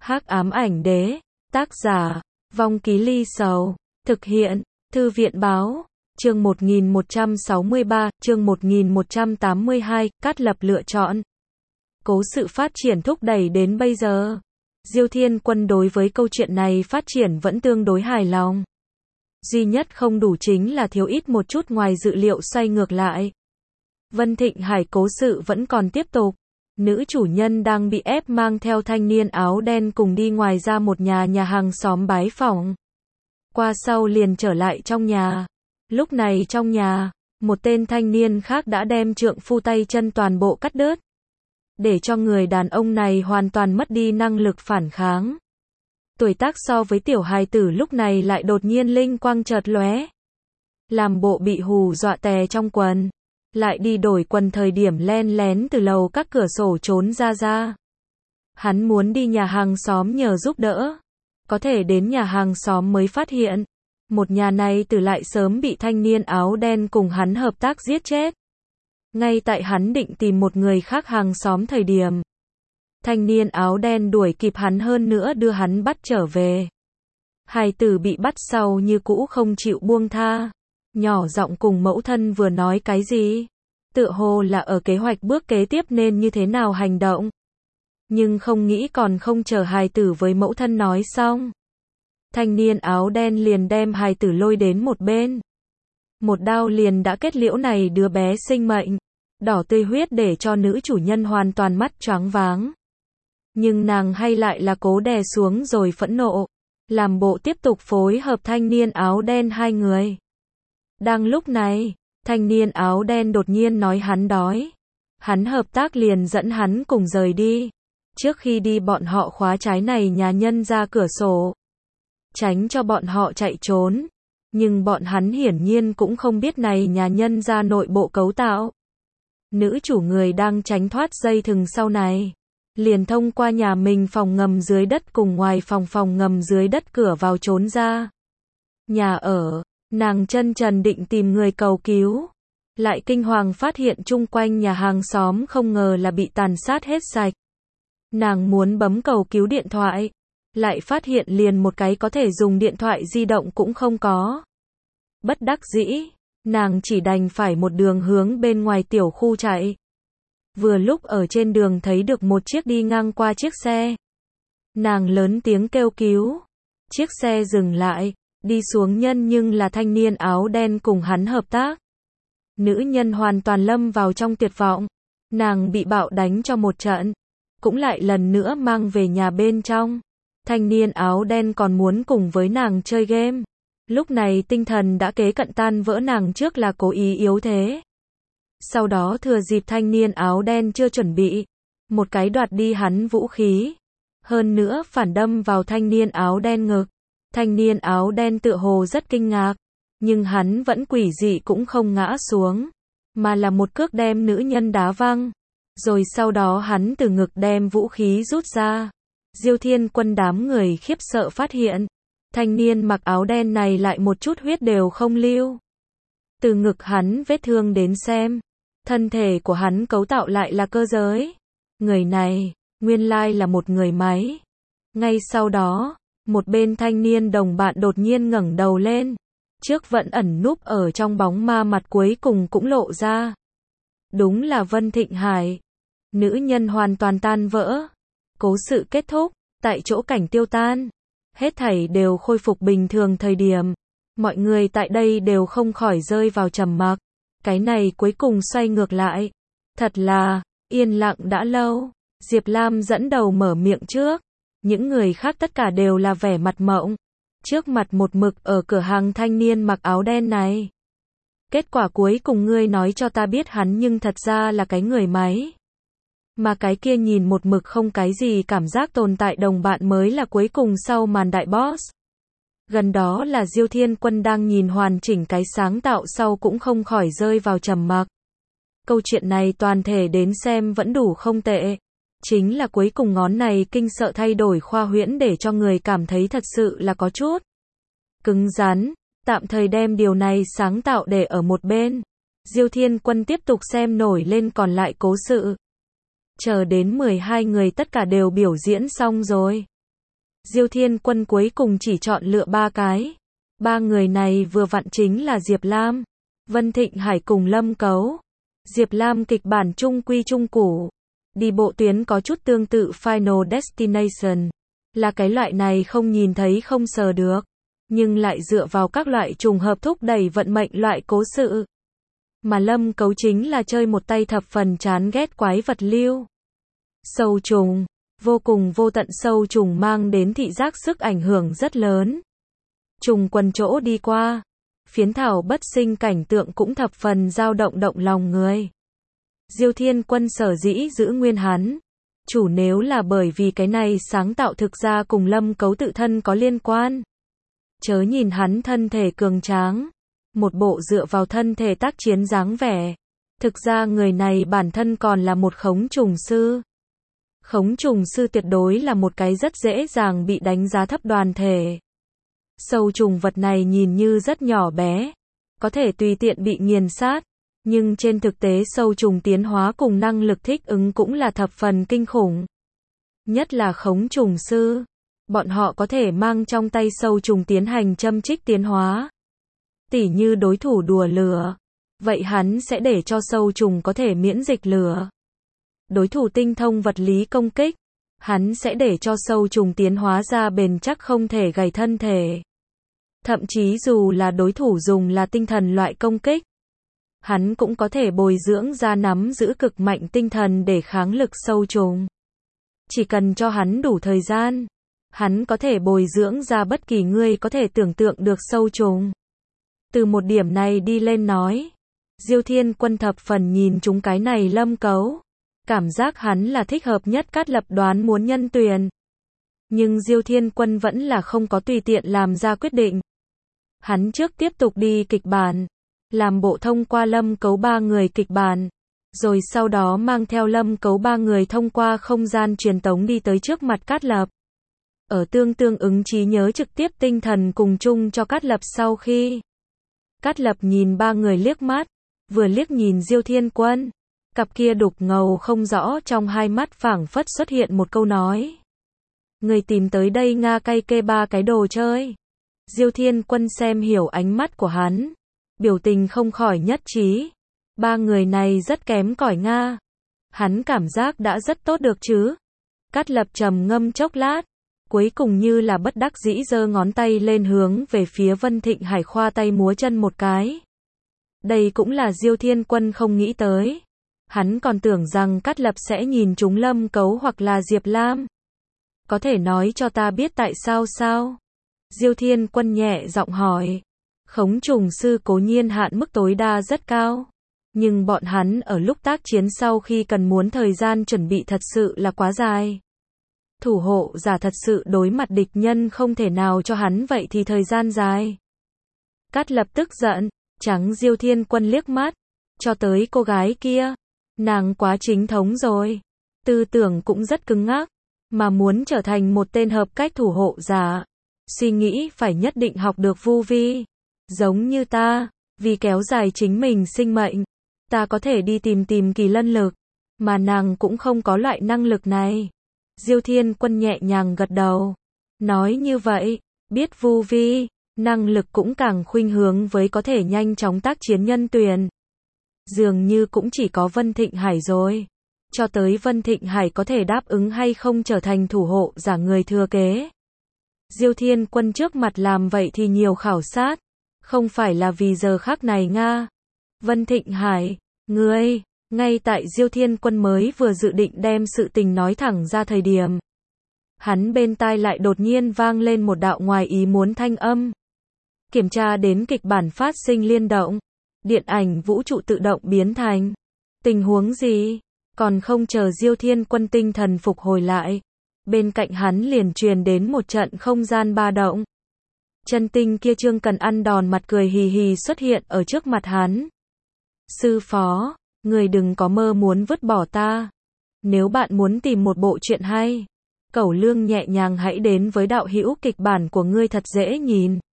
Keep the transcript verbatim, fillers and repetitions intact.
Hắc ám ảnh đế, tác giả, Vong Ký Ly Sầu, thực hiện, Thư viện báo, chương một nghìn một trăm sáu mươi ba, chương một nghìn một trăm tám mươi hai, Cát Lập lựa chọn. Cố sự phát triển thúc đẩy đến bây giờ, Diêu Thiên Quân đối với câu chuyện này phát triển vẫn tương đối hài lòng. Duy nhất không đủ chính là thiếu ít một chút ngoài dự liệu xoay ngược lại. Vân Thịnh Hải cố sự vẫn còn tiếp tục. Nữ chủ nhân đang bị ép mang theo thanh niên áo đen cùng đi ngoài ra một nhà nhà hàng xóm bái phỏng. Qua sau liền trở lại trong nhà. Lúc này trong nhà, một tên thanh niên khác đã đem trượng phu tay chân toàn bộ cắt đứt. Để cho người đàn ông này hoàn toàn mất đi năng lực phản kháng. Tuổi tác so với tiểu hài tử lúc này lại đột nhiên linh quang chợt lóe. Làm bộ bị hù dọa tè trong quần. Lại đi đổi quần thời điểm len lén từ lầu các cửa sổ trốn ra ra. Hắn muốn đi nhà hàng xóm nhờ giúp đỡ. Có thể đến nhà hàng xóm mới phát hiện. Một nhà này từ lại sớm bị thanh niên áo đen cùng hắn hợp tác giết chết. Ngay tại hắn định tìm một người khác hàng xóm thời điểm. Thanh niên áo đen đuổi kịp hắn hơn nữa đưa hắn bắt trở về. Hài tử bị bắt sau như cũ không chịu buông tha. Nhỏ giọng cùng mẫu thân vừa nói cái gì? Tựa hồ là ở kế hoạch bước kế tiếp nên như thế nào hành động. Nhưng không nghĩ còn không chờ hài tử với mẫu thân nói xong. Thanh niên áo đen liền đem hài tử lôi đến một bên. Một đao liền đã kết liễu này đứa bé sinh mệnh. Đỏ tươi huyết để cho nữ chủ nhân hoàn toàn mắt choáng váng. Nhưng nàng hay lại là cố đè xuống rồi phẫn nộ. Làm bộ tiếp tục phối hợp thanh niên áo đen hai người. Đang lúc này, thanh niên áo đen đột nhiên nói hắn đói. Hắn hợp tác liền dẫn hắn cùng rời đi. Trước khi đi bọn họ khóa trái này nhà nhân ra cửa sổ. Tránh cho bọn họ chạy trốn. Nhưng bọn hắn hiển nhiên cũng không biết này nhà nhân ra nội bộ cấu tạo. Nữ chủ người đang tránh thoát dây thừng sau này. Liền thông qua nhà mình phòng ngầm dưới đất cùng ngoài phòng phòng ngầm dưới đất cửa vào trốn ra. Nhà ở. Nàng chân trần định tìm người cầu cứu. Lại kinh hoàng phát hiện chung quanh nhà hàng xóm không ngờ là bị tàn sát hết sạch. Nàng muốn bấm cầu cứu điện thoại. Lại phát hiện liền một cái có thể dùng điện thoại di động cũng không có. Bất đắc dĩ, nàng chỉ đành phải một đường hướng bên ngoài tiểu khu chạy. Vừa lúc ở trên đường thấy được một chiếc đi ngang qua chiếc xe. Nàng lớn tiếng kêu cứu. Chiếc xe dừng lại. Đi xuống nhân nhưng là thanh niên áo đen cùng hắn hợp tác. Nữ nhân hoàn toàn lâm vào trong tuyệt vọng. Nàng bị bạo đánh cho một trận. Cũng lại lần nữa mang về nhà bên trong. Thanh niên áo đen còn muốn cùng với nàng chơi game. Lúc này tinh thần đã kế cận tan vỡ nàng trước là cố ý yếu thế. Sau đó thừa dịp thanh niên áo đen chưa chuẩn bị. Một cái đoạt đi hắn vũ khí. Hơn nữa phản đâm vào thanh niên áo đen ngực. Thanh niên áo đen tựa hồ rất kinh ngạc, nhưng hắn vẫn quỷ dị cũng không ngã xuống, mà là một cước đem nữ nhân đá văng. Rồi sau đó hắn từ ngực đem vũ khí rút ra. Diêu Thiên Quân đám người khiếp sợ phát hiện, thanh niên mặc áo đen này lại một chút huyết đều không lưu. Từ ngực hắn vết thương đến xem, thân thể của hắn cấu tạo lại là cơ giới. Người này, nguyên lai là một người máy. Ngay sau đó, một bên thanh niên đồng bạn đột nhiên ngẩng đầu lên. Trước vẫn ẩn núp ở trong bóng ma mặt cuối cùng cũng lộ ra. Đúng là Vân Thịnh Hải. Nữ nhân hoàn toàn tan vỡ. Cố sự kết thúc, tại chỗ cảnh tiêu tan. Hết thảy đều khôi phục bình thường thời điểm. Mọi người tại đây đều không khỏi rơi vào trầm mặc. Cái này cuối cùng xoay ngược lại. Thật là, yên lặng đã lâu. Diệp Lam dẫn đầu mở miệng trước. Những người khác tất cả đều là vẻ mặt mộng. Trước mặt một mực ở cửa hàng thanh niên mặc áo đen này. Kết quả cuối cùng ngươi nói cho ta biết hắn nhưng thật ra là cái người máy. Mà cái kia nhìn một mực không cái gì cảm giác tồn tại đồng bạn mới là cuối cùng sau màn đại boss. Gần đó là Diêu Thiên Quân đang nhìn hoàn chỉnh cái sáng tạo sau cũng không khỏi rơi vào trầm mặc. Câu chuyện này toàn thể đến xem vẫn đủ không tệ. Chính là cuối cùng ngón này kinh sợ thay đổi khoa huyễn để cho người cảm thấy thật sự là có chút cứng rắn, tạm thời đem điều này sáng tạo để ở một bên. Diêu Thiên Quân tiếp tục xem nổi lên còn lại cố sự. Chờ đến mười hai người tất cả đều biểu diễn xong rồi. Diêu Thiên Quân cuối cùng chỉ chọn lựa ba cái. Ba người này vừa vặn chính là Diệp Lam, Vân Thịnh Hải cùng Lâm Cấu. Diệp Lam kịch bản trung quy trung củ, đi bộ tuyến có chút tương tự Final Destination, là cái loại này không nhìn thấy không sờ được, nhưng lại dựa vào các loại trùng hợp thúc đẩy vận mệnh loại cố sự. Mà Lâm Cấu chính là chơi một tay thập phần chán ghét quái vật lưu. Sâu trùng, vô cùng vô tận sâu trùng mang đến thị giác sức ảnh hưởng rất lớn. Trùng quần chỗ đi qua, phiến thảo bất sinh cảnh tượng cũng thập phần dao động động lòng người. Diêu Thiên Quân sở dĩ giữ nguyên hắn, chủ nếu là bởi vì cái này sáng tạo thực ra cùng Lâm Cấu tự thân có liên quan. Chớ nhìn hắn thân thể cường tráng, một bộ dựa vào thân thể tác chiến dáng vẻ, thực ra người này bản thân còn là một khống trùng sư. Khống trùng sư tuyệt đối là một cái rất dễ dàng bị đánh giá thấp đoàn thể. Sâu trùng vật này nhìn như rất nhỏ bé, có thể tùy tiện bị nghiền sát, nhưng trên thực tế sâu trùng tiến hóa cùng năng lực thích ứng cũng là thập phần kinh khủng. Nhất là khống trùng sư, bọn họ có thể mang trong tay sâu trùng tiến hành châm trích tiến hóa. Tỉ như đối thủ đùa lửa, vậy hắn sẽ để cho sâu trùng có thể miễn dịch lửa. Đối thủ tinh thông vật lý công kích, hắn sẽ để cho sâu trùng tiến hóa ra bền chắc không thể gầy thân thể. Thậm chí dù là đối thủ dùng là tinh thần loại công kích, hắn cũng có thể bồi dưỡng ra nắm giữ cực mạnh tinh thần để kháng lực sâu trùng. Chỉ cần cho hắn đủ thời gian, hắn có thể bồi dưỡng ra bất kỳ người có thể tưởng tượng được sâu trùng. Từ một điểm này đi lên nói, Diêu Thiên Quân thập phần nhìn chúng cái này Lâm Cấu. Cảm giác hắn là thích hợp nhất Cát Lập đoán muốn nhân tuyển. Nhưng Diêu Thiên Quân vẫn là không có tùy tiện làm ra quyết định. Hắn trước tiếp tục đi kịch bản, làm bộ thông qua Lâm Cấu ba người kịch bản, rồi sau đó mang theo Lâm Cấu ba người thông qua không gian truyền tống đi tới trước mặt Cát Lập. Ở tương tương ứng trí nhớ trực tiếp tinh thần cùng chung cho Cát Lập sau khi. Cát Lập nhìn ba người liếc mắt, vừa liếc nhìn Diêu Thiên Quân. Cặp kia đục ngầu không rõ trong hai mắt phảng phất xuất hiện một câu nói. Người tìm tới đây Nga cay kê ba cái đồ chơi. Diêu Thiên Quân xem hiểu ánh mắt của hắn, biểu tình không khỏi nhất trí. Ba người này rất kém cỏi Nga. Hắn cảm giác đã rất tốt được chứ. Cát Lập trầm ngâm chốc lát, cuối cùng như là bất đắc dĩ giơ ngón tay lên hướng về phía Vân Thịnh Hải khoa tay múa chân một cái. Đây cũng là Diêu Thiên Quân không nghĩ tới. Hắn còn tưởng rằng Cát Lập sẽ nhìn chúng Lâm Cấu hoặc là Diệp Lam. Có thể nói cho ta biết tại sao sao? Diêu Thiên Quân nhẹ giọng hỏi. Khống trùng sư cố nhiên hạn mức tối đa rất cao. Nhưng bọn hắn ở lúc tác chiến sau khi cần muốn thời gian chuẩn bị thật sự là quá dài. Thủ hộ giả thật sự đối mặt địch nhân không thể nào cho hắn vậy thì thời gian dài. Cát Lập tức giận, trắng Diêu Thiên Quân liếc mắt. Cho tới cô gái kia. Nàng quá chính thống rồi, tư tưởng cũng rất cứng ngắc, mà muốn trở thành một tên hợp cách thủ hộ giả, suy nghĩ phải nhất định học được vu vi. Giống như ta, vì kéo dài chính mình sinh mệnh, ta có thể đi tìm tìm kỳ lân lực, mà nàng cũng không có loại năng lực này. Diêu Thiên Quân nhẹ nhàng gật đầu, nói như vậy, biết vu vi, năng lực cũng càng khuynh hướng với có thể nhanh chóng tác chiến nhân tuyển. Dường như cũng chỉ có Vân Thịnh Hải rồi. Cho tới Vân Thịnh Hải có thể đáp ứng hay không trở thành thủ hộ giả người thừa kế. Diêu Thiên Quân trước mặt làm vậy thì nhiều khảo sát. Không phải là vì giờ khắc này Nga. Vân Thịnh Hải, ngươi, ngay tại Diêu Thiên Quân mới vừa dự định đem sự tình nói thẳng ra thời điểm. Hắn bên tai lại đột nhiên vang lên một đạo ngoài ý muốn thanh âm. Kiểm tra đến kịch bản phát sinh liên động. Điện ảnh vũ trụ tự động biến thành. Tình huống gì? Còn không chờ Diêu Thiên Quân tinh thần phục hồi lại. Bên cạnh hắn liền truyền đến một trận không gian ba động. Chân tinh kia Trương Cần ăn đòn mặt cười hì hì xuất hiện ở trước mặt hắn. Sư phó, người đừng có mơ muốn vứt bỏ ta. Nếu bạn muốn tìm một bộ truyện hay, Cẩu Lương nhẹ nhàng hãy đến với đạo hữu kịch bản của ngươi thật dễ nhìn.